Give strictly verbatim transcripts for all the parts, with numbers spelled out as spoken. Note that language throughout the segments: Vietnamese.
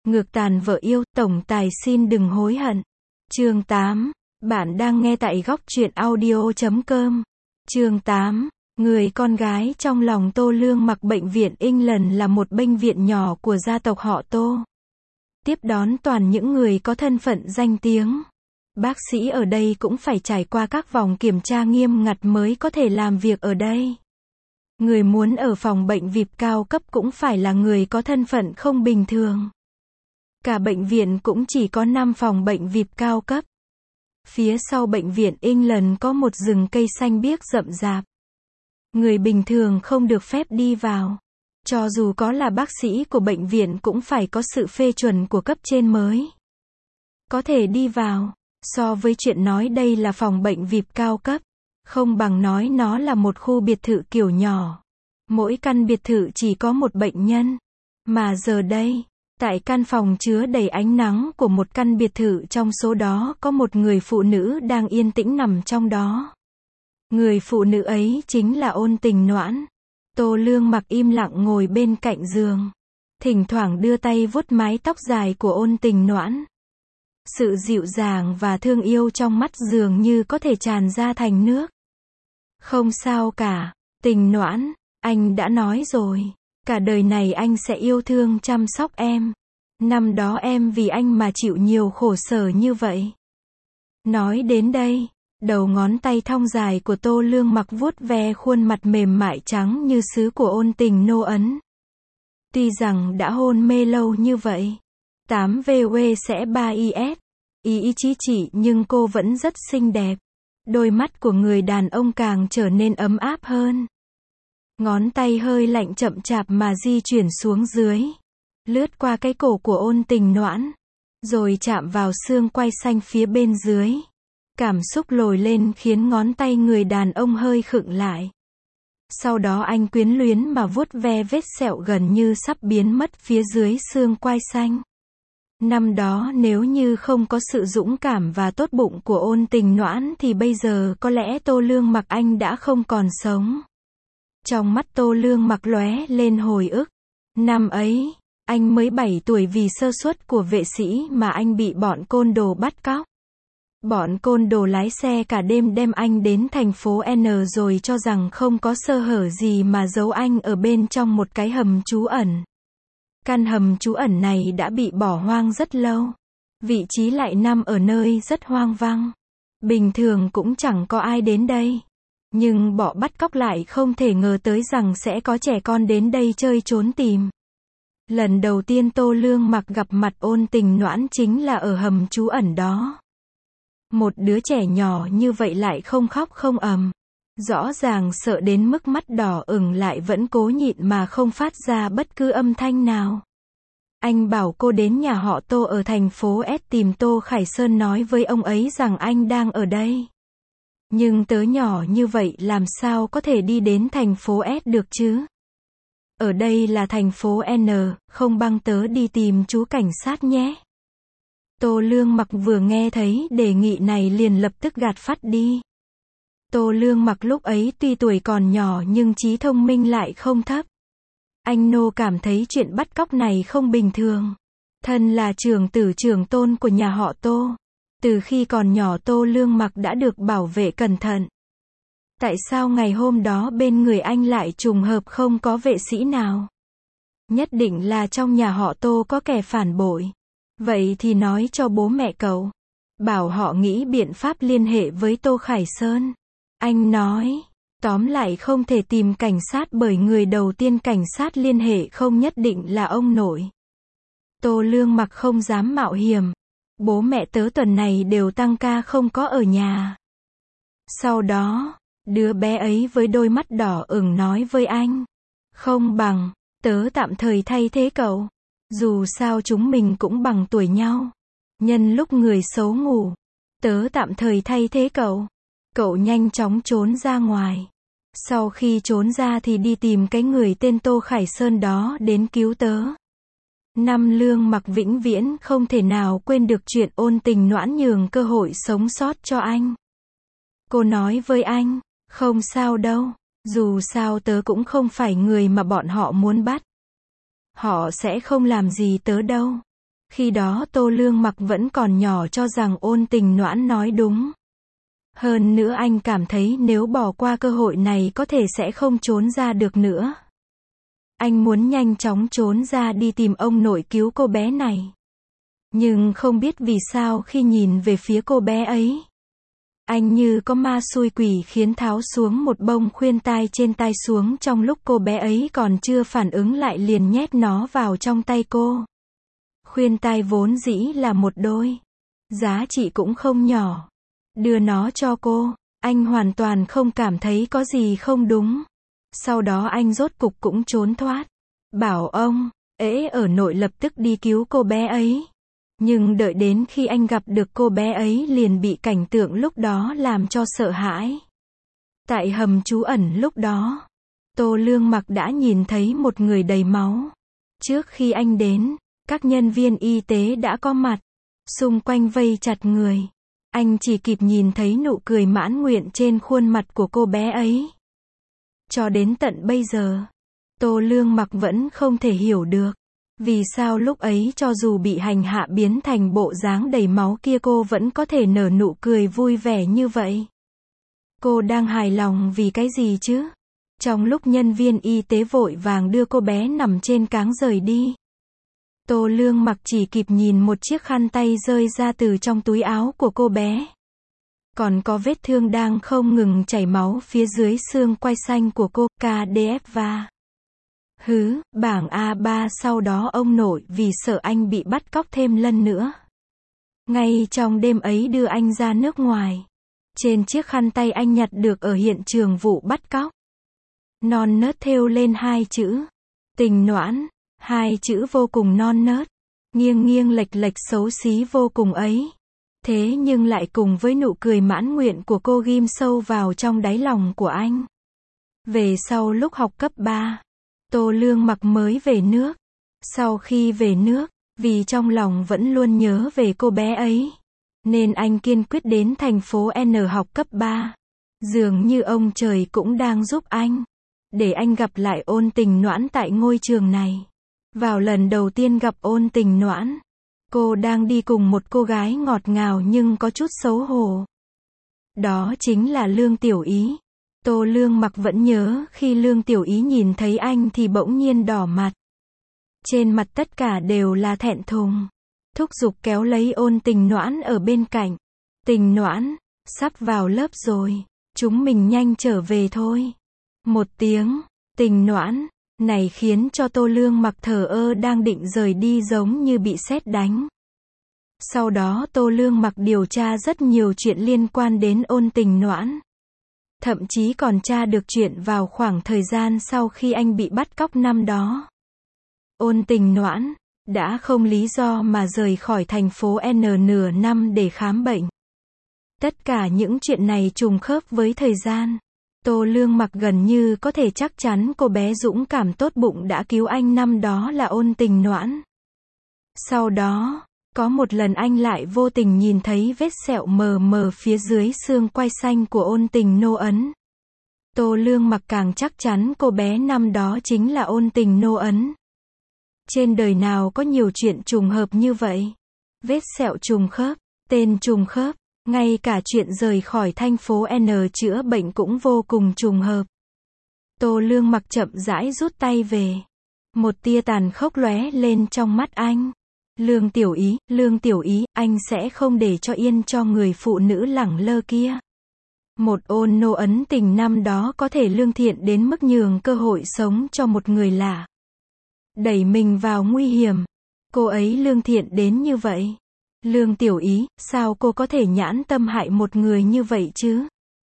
Ngược tàn vợ yêu, tổng tài xin đừng hối hận. Chương tám. Bạn đang nghe tại góc truyện audio chấm com. Chương tám. Người con gái trong lòng Tô Lương Mặc. Bệnh viện England là một bệnh viện nhỏ của gia tộc họ Tô. Tiếp đón toàn những người có thân phận danh tiếng. Bác sĩ ở đây cũng phải trải qua các vòng kiểm tra nghiêm ngặt mới có thể làm việc ở đây. Người muốn ở phòng bệnh vi ai pi cao cấp cũng phải là người có thân phận không bình thường. Cả bệnh viện cũng chỉ có năm phòng bệnh vi ai pi cao cấp. Phía sau bệnh viện England có một rừng cây xanh biếc rậm rạp. Người bình thường không được phép đi vào. Cho dù có là bác sĩ của bệnh viện cũng phải có sự phê chuẩn của cấp trên mới có thể đi vào. So với chuyện nói đây là phòng bệnh vi ai pi cao cấp, không bằng nói nó là một khu biệt thự kiểu nhỏ. Mỗi căn biệt thự chỉ có một bệnh nhân. Mà giờ đây, tại căn phòng chứa đầy ánh nắng của một căn biệt thự trong số đó có một người phụ nữ đang yên tĩnh nằm trong đó. Người phụ nữ ấy chính là Ôn Tình Noãn. Tô Lương Mặc im lặng ngồi bên cạnh giường. Thỉnh thoảng đưa tay vuốt mái tóc dài của Ôn Tình Noãn. Sự dịu dàng và thương yêu trong mắt dường như có thể tràn ra thành nước. Không sao cả, Tình Noãn, anh đã nói rồi. Cả đời này anh sẽ yêu thương chăm sóc em. Năm đó em vì anh mà chịu nhiều khổ sở như vậy. Nói đến đây, đầu ngón tay thon dài của Tô Lương Mặc vuốt ve khuôn mặt mềm mại trắng như sứ của Ôn Tình Noãn. Tuy rằng đã hôn mê lâu như vậy, tám vê kép sẽ ba i ét, ý ý chí chị nhưng cô vẫn rất xinh đẹp. Đôi mắt của người đàn ông càng trở nên ấm áp hơn. Ngón tay hơi lạnh chậm chạp mà di chuyển xuống dưới. Lướt qua cái cổ của Ôn Tình Noãn. Rồi chạm vào xương quai xanh phía bên dưới. Cảm xúc lồi lên khiến ngón tay người đàn ông hơi khựng lại. Sau đó anh quyến luyến mà vuốt ve vết sẹo gần như sắp biến mất phía dưới xương quai xanh. Năm đó nếu như không có sự dũng cảm và tốt bụng của Ôn Tình Noãn thì bây giờ có lẽ Tô Lương Mặc anh đã không còn sống. Trong mắt Tô Lương Mặc lóe lên hồi ức. Năm ấy, anh mới bảy tuổi vì sơ suất của vệ sĩ mà anh bị bọn côn đồ bắt cóc. Bọn côn đồ lái xe cả đêm đem anh đến thành phố N rồi cho rằng không có sơ hở gì mà giấu anh ở bên trong một cái hầm trú ẩn. Căn hầm trú ẩn này đã bị bỏ hoang rất lâu. Vị trí lại nằm ở nơi rất hoang vắng. Bình thường cũng chẳng có ai đến đây. Nhưng bọn bắt cóc lại không thể ngờ tới rằng sẽ có trẻ con đến đây chơi trốn tìm. Lần đầu tiên Tô Lương Mặc gặp mặt Ôn Tình Noãn chính là ở hầm trú ẩn đó. Một đứa trẻ nhỏ như vậy lại không khóc không ầm. Rõ ràng sợ đến mức mắt đỏ ửng lại vẫn cố nhịn mà không phát ra bất cứ âm thanh nào. Anh bảo cô đến nhà họ Tô ở thành phố S tìm Tô Khải Sơn, nói với ông ấy rằng anh đang ở đây. Nhưng tớ nhỏ như vậy làm sao có thể đi đến thành phố S được chứ? Ở đây là thành phố N, không băng tớ đi tìm chú cảnh sát nhé. Tô Lương Mặc vừa nghe thấy đề nghị này liền lập tức gạt phắt đi. Tô Lương Mặc lúc ấy tuy tuổi còn nhỏ nhưng trí thông minh lại không thấp. Anh nô cảm thấy chuyện bắt cóc này không bình thường. Thân là trưởng tử trưởng tôn của nhà họ Tô. Từ khi còn nhỏ Tô Lương Mặc đã được bảo vệ cẩn thận. Tại sao ngày hôm đó bên người anh lại trùng hợp không có vệ sĩ nào? Nhất định là trong nhà họ Tô có kẻ phản bội. Vậy thì nói cho bố mẹ cậu. Bảo họ nghĩ biện pháp liên hệ với Tô Khải Sơn. Anh nói, tóm lại không thể tìm cảnh sát bởi người đầu tiên cảnh sát liên hệ không nhất định là ông nội. Tô Lương Mặc không dám mạo hiểm. Bố mẹ tớ tuần này đều tăng ca không có ở nhà. Sau đó, đứa bé ấy với đôi mắt đỏ ửng nói với anh. Không bằng, tớ tạm thời thay thế cậu. Dù sao chúng mình cũng bằng tuổi nhau. Nhân lúc người xấu ngủ, tớ tạm thời thay thế cậu. Cậu nhanh chóng trốn ra ngoài. Sau khi trốn ra thì đi tìm cái người tên Tô Khải Sơn đó đến cứu tớ. Năm Lương Mặc vĩnh viễn không thể nào quên được chuyện Ôn Tình Noãn nhường cơ hội sống sót cho anh. Cô nói với anh, không sao đâu, dù sao tớ cũng không phải người mà bọn họ muốn bắt. Họ sẽ không làm gì tớ đâu. Khi đó Tô Lương Mặc vẫn còn nhỏ cho rằng Ôn Tình Noãn nói đúng. Hơn nữa anh cảm thấy nếu bỏ qua cơ hội này có thể sẽ không trốn ra được nữa. Anh muốn nhanh chóng trốn ra đi tìm ông nội cứu cô bé này. Nhưng không biết vì sao khi nhìn về phía cô bé ấy, anh như có ma xui quỷ khiến tháo xuống một bông khuyên tai trên tai xuống trong lúc cô bé ấy còn chưa phản ứng lại liền nhét nó vào trong tay cô. Khuyên tai vốn dĩ là một đôi. Giá trị cũng không nhỏ. Đưa nó cho cô. Anh hoàn toàn không cảm thấy có gì không đúng. Sau đó anh rốt cục cũng trốn thoát. Bảo ông, ế ở nội lập tức đi cứu cô bé ấy. Nhưng đợi đến khi anh gặp được cô bé ấy liền bị cảnh tượng lúc đó làm cho sợ hãi. Tại hầm trú ẩn lúc đó, Tô Lương Mặc đã nhìn thấy một người đầy máu. Trước khi anh đến, các nhân viên y tế đã có mặt, xung quanh vây chặt người. Anh chỉ kịp nhìn thấy nụ cười mãn nguyện trên khuôn mặt của cô bé ấy. Cho đến tận bây giờ, Tô Lương Mặc vẫn không thể hiểu được. Vì sao lúc ấy cho dù bị hành hạ biến thành bộ dáng đầy máu kia cô vẫn có thể nở nụ cười vui vẻ như vậy? Cô đang hài lòng vì cái gì chứ? Trong lúc nhân viên y tế vội vàng đưa cô bé nằm trên cáng rời đi, Tô Lương Mặc chỉ kịp nhìn một chiếc khăn tay rơi ra từ trong túi áo của cô bé. Còn có vết thương đang không ngừng chảy máu phía dưới xương quai xanh của cô, ca đê ép và hứ, bảng a ba sau đó ông nội vì sợ anh bị bắt cóc thêm lần nữa. Ngay trong đêm ấy đưa anh ra nước ngoài. Trên chiếc khăn tay anh nhặt được ở hiện trường vụ bắt cóc, non nớt thêu lên hai chữ, Tình Noãn. Hai chữ vô cùng non nớt, nghiêng nghiêng lệch lệch xấu xí vô cùng ấy. Thế nhưng lại cùng với nụ cười mãn nguyện của cô ghim sâu vào trong đáy lòng của anh. Về sau lúc học cấp ba, Tô Lương Mặc mới về nước. Sau khi về nước, vì trong lòng vẫn luôn nhớ về cô bé ấy, nên anh kiên quyết đến thành phố N học cấp ba. Dường như ông trời cũng đang giúp anh, để anh gặp lại Ôn Tình Noãn tại ngôi trường này. Vào lần đầu tiên gặp Ôn Tình Noãn, cô đang đi cùng một cô gái ngọt ngào nhưng có chút xấu hổ. Đó chính là Lương Tiểu Ý. Tô Lương Mặc vẫn nhớ khi Lương Tiểu Ý nhìn thấy anh thì bỗng nhiên đỏ mặt. Trên mặt tất cả đều là thẹn thùng. Thúc giục kéo lấy Ôn Tình Noãn ở bên cạnh. Tình Noãn, sắp vào lớp rồi, chúng mình nhanh trở về thôi. Một tiếng, Tình Noãn, này khiến cho Tô Lương Mặc thờ ơ đang định rời đi giống như bị sét đánh. Sau đó Tô Lương Mặc điều tra rất nhiều chuyện liên quan đến Ôn Tình Noãn. Thậm chí còn tra được chuyện vào khoảng thời gian sau khi anh bị bắt cóc năm đó. Ôn Tình Noãn đã không lý do mà rời khỏi thành phố N nửa năm để khám bệnh. Tất cả những chuyện này trùng khớp với thời gian. Tô Lương Mặc gần như có thể chắc chắn cô bé dũng cảm tốt bụng đã cứu anh năm đó là Ôn Tình Noãn. Sau đó, có một lần anh lại vô tình nhìn thấy vết sẹo mờ mờ phía dưới xương quai xanh của Ôn Tình Nô Ấn. Tô Lương Mặc càng chắc chắn cô bé năm đó chính là Ôn Tình Nô Ấn. Trên đời nào có nhiều chuyện trùng hợp như vậy? Vết sẹo trùng khớp, tên trùng khớp, ngay cả chuyện rời khỏi thành phố N chữa bệnh cũng vô cùng trùng hợp. Tô Lương Mặc chậm rãi rút tay về. Một tia tàn khốc lóe lên trong mắt anh. Lương Tiểu Ý, Lương Tiểu Ý, anh sẽ không để cho yên cho người phụ nữ lẳng lơ kia. Một Ôn Nô Ấn tình năm đó có thể lương thiện đến mức nhường cơ hội sống cho một người lạ. Đẩy mình vào nguy hiểm. Cô ấy lương thiện đến như vậy. Lương Tiểu Ý, sao cô có thể nhãn tâm hại một người như vậy chứ?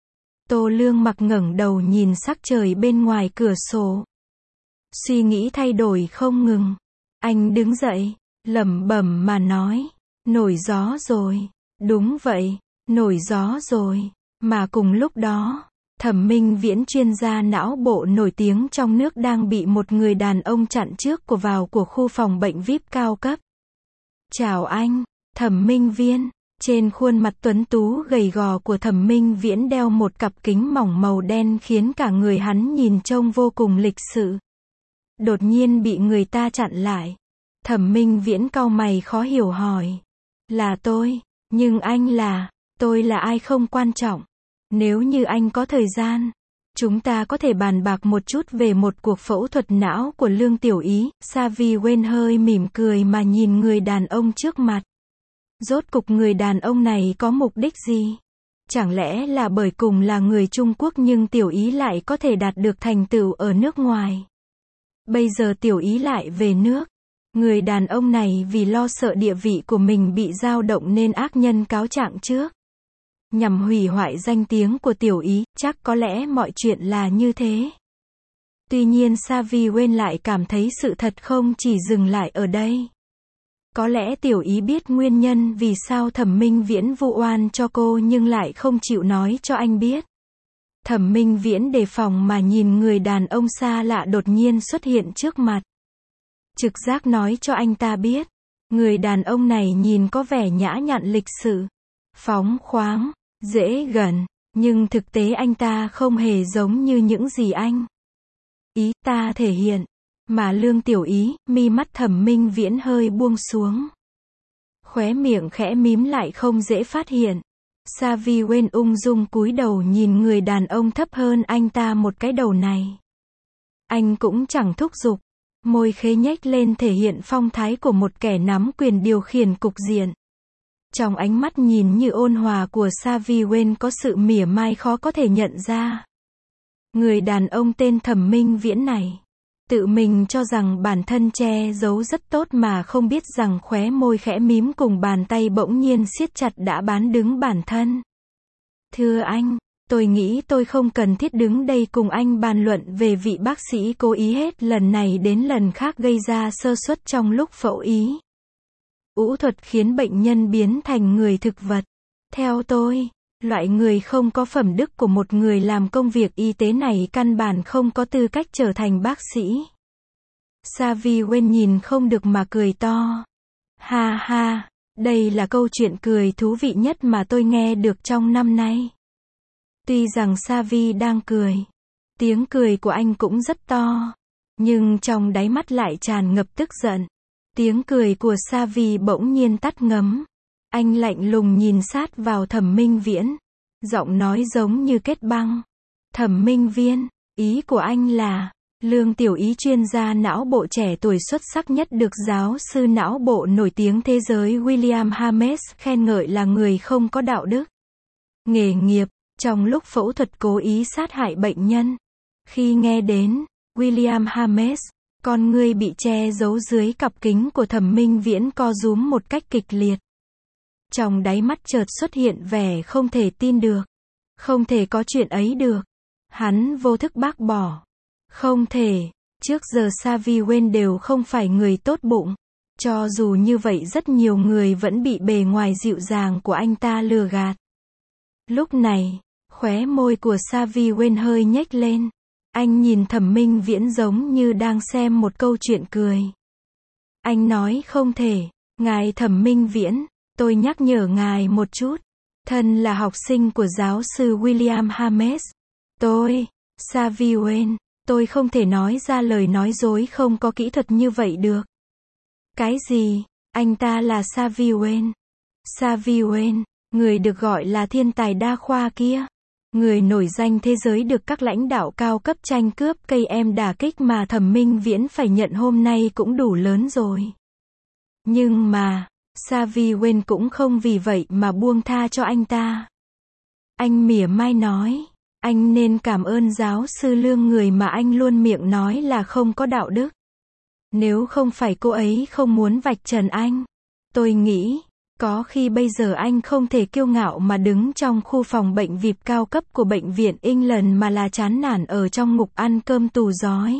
Tô Lương Mặc ngẩng đầu nhìn sắc trời bên ngoài cửa sổ. Suy nghĩ thay đổi không ngừng. Anh đứng dậy, lẩm bẩm mà nói, nổi gió rồi. Đúng vậy, nổi gió rồi. Mà cùng lúc đó, Thẩm Minh Viễn chuyên gia não bộ nổi tiếng trong nước đang bị một người đàn ông chặn trước của vào của khu phòng bệnh vi ai pi cao cấp. Chào anh, Thẩm Minh Viễn. Trên khuôn mặt tuấn tú gầy gò của Thẩm Minh Viễn đeo một cặp kính mỏng màu đen khiến cả người hắn nhìn trông vô cùng lịch sự. Đột nhiên bị người ta chặn lại. Thẩm Minh Viễn cau mày khó hiểu hỏi. Là tôi, nhưng anh là, tôi là ai không quan trọng. Nếu như anh có thời gian, chúng ta có thể bàn bạc một chút về một cuộc phẫu thuật não của Lương Tiểu Ý. Sa Vi Wen hơi mỉm cười mà nhìn người đàn ông trước mặt. Rốt cục người đàn ông này có mục đích gì? Chẳng lẽ là bởi cùng là người Trung Quốc nhưng Tiểu Ý lại có thể đạt được thành tựu ở nước ngoài? Bây giờ Tiểu Ý lại về nước. Người đàn ông này vì lo sợ địa vị của mình bị dao động nên ác nhân cáo trạng trước. Nhằm hủy hoại danh tiếng của Tiểu Ý, chắc có lẽ mọi chuyện là như thế. Tuy nhiên Sa Vi Wen lại cảm thấy sự thật không chỉ dừng lại ở đây. Có lẽ Tiểu Ý biết nguyên nhân vì sao Thẩm Minh Viễn vu oan cho cô nhưng lại không chịu nói cho anh biết. Thẩm Minh Viễn đề phòng mà nhìn người đàn ông xa lạ đột nhiên xuất hiện trước mặt. Trực giác nói cho anh ta biết, người đàn ông này nhìn có vẻ nhã nhặn lịch sự, phóng khoáng, dễ gần, nhưng thực tế anh ta không hề giống như những gì anh ý ta thể hiện. Mà Lương Tiểu Ý, mi mắt Thẩm Minh Viễn hơi buông xuống. Khóe miệng khẽ mím lại không dễ phát hiện. Sa Vi Wen ung dung cúi đầu nhìn người đàn ông thấp hơn anh ta một cái đầu này. Anh cũng chẳng thúc giục, môi khế nhếch lên thể hiện phong thái của một kẻ nắm quyền điều khiển cục diện. Trong ánh mắt nhìn như ôn hòa của Sa Vi Wen có sự mỉa mai khó có thể nhận ra. Người đàn ông tên Thẩm Minh Viễn này, tự mình cho rằng bản thân che giấu rất tốt mà không biết rằng khóe môi khẽ mím cùng bàn tay bỗng nhiên siết chặt đã bán đứng bản thân. Thưa anh, tôi nghĩ tôi không cần thiết đứng đây cùng anh bàn luận về vị bác sĩ cố ý hết lần này đến lần khác gây ra sơ suất trong lúc phẫu ý. Phẫu thuật khiến bệnh nhân biến thành người thực vật. Theo tôi, loại người không có phẩm đức của một người làm công việc y tế này căn bản không có tư cách trở thành bác sĩ. Sa Vi Wen nhìn không được mà cười to. Ha ha, đây là câu chuyện cười thú vị nhất mà tôi nghe được trong năm nay. Tuy rằng Sa Vi đang cười, tiếng cười của anh cũng rất to, nhưng trong đáy mắt lại tràn ngập tức giận. Tiếng cười của Sa Vi bỗng nhiên tắt ngấm. Anh lạnh lùng nhìn sát vào Thẩm Minh Viễn, giọng nói giống như kết băng. Thẩm Minh Viễn, ý của anh là, Lương Tiểu Ý chuyên gia não bộ trẻ tuổi xuất sắc nhất được giáo sư não bộ nổi tiếng thế giới William Hames khen ngợi là người không có đạo đức nghề nghiệp, trong lúc phẫu thuật cố ý sát hại bệnh nhân. Khi nghe đến William Hames, con ngươi bị che giấu dưới cặp kính của Thẩm Minh Viễn co rúm một cách kịch liệt. Trong đáy mắt chợt xuất hiện vẻ không thể tin được. Không thể có chuyện ấy được. Hắn vô thức bác bỏ. Không thể. Trước giờ Sa Vi Wen đều không phải người tốt bụng. Cho dù như vậy rất nhiều người vẫn bị bề ngoài dịu dàng của anh ta lừa gạt. Lúc này, khóe môi của Sa Vi Wen hơi nhếch lên. Anh nhìn Thẩm Minh Viễn giống như đang xem một câu chuyện cười. Anh nói không thể. Ngài Thẩm Minh Viễn, tôi nhắc nhở ngài một chút. Thân là học sinh của giáo sư William Hames. Tôi, Sa Vi Wen, tôi không thể nói ra lời nói dối không có kỹ thuật như vậy được. Cái gì? Anh ta là Sa Vi Wen. Sa Vi Wen, người được gọi là thiên tài đa khoa kia. Người nổi danh thế giới được các lãnh đạo cao cấp tranh cướp cây em đả kích mà Thẩm Minh Viễn phải nhận hôm nay cũng đủ lớn rồi. Nhưng mà, Sa Vi Wen cũng không vì vậy mà buông tha cho anh ta. Anh mỉa mai nói, anh nên cảm ơn giáo sư Lương người mà anh luôn miệng nói là không có đạo đức. Nếu không phải cô ấy không muốn vạch trần anh, tôi nghĩ, có khi bây giờ anh không thể kiêu ngạo mà đứng trong khu phòng bệnh vi ai pi cao cấp của bệnh viện England mà là chán nản ở trong ngục ăn cơm tù giói.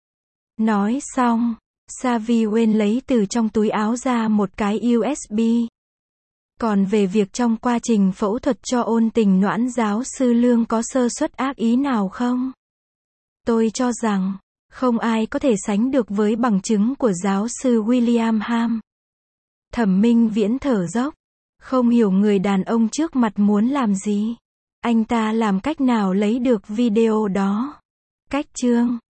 Nói xong, Sa Vi Wen lấy từ trong túi áo ra một cái u ét bê. Còn về việc trong quá trình phẫu thuật cho Ôn Tình Noãn giáo sư Lương có sơ suất ác ý nào không? Tôi cho rằng, không ai có thể sánh được với bằng chứng của giáo sư William Ham. Thẩm Minh Viễn thở dốc, không hiểu người đàn ông trước mặt muốn làm gì. Anh ta làm cách nào lấy được video đó? Cách chương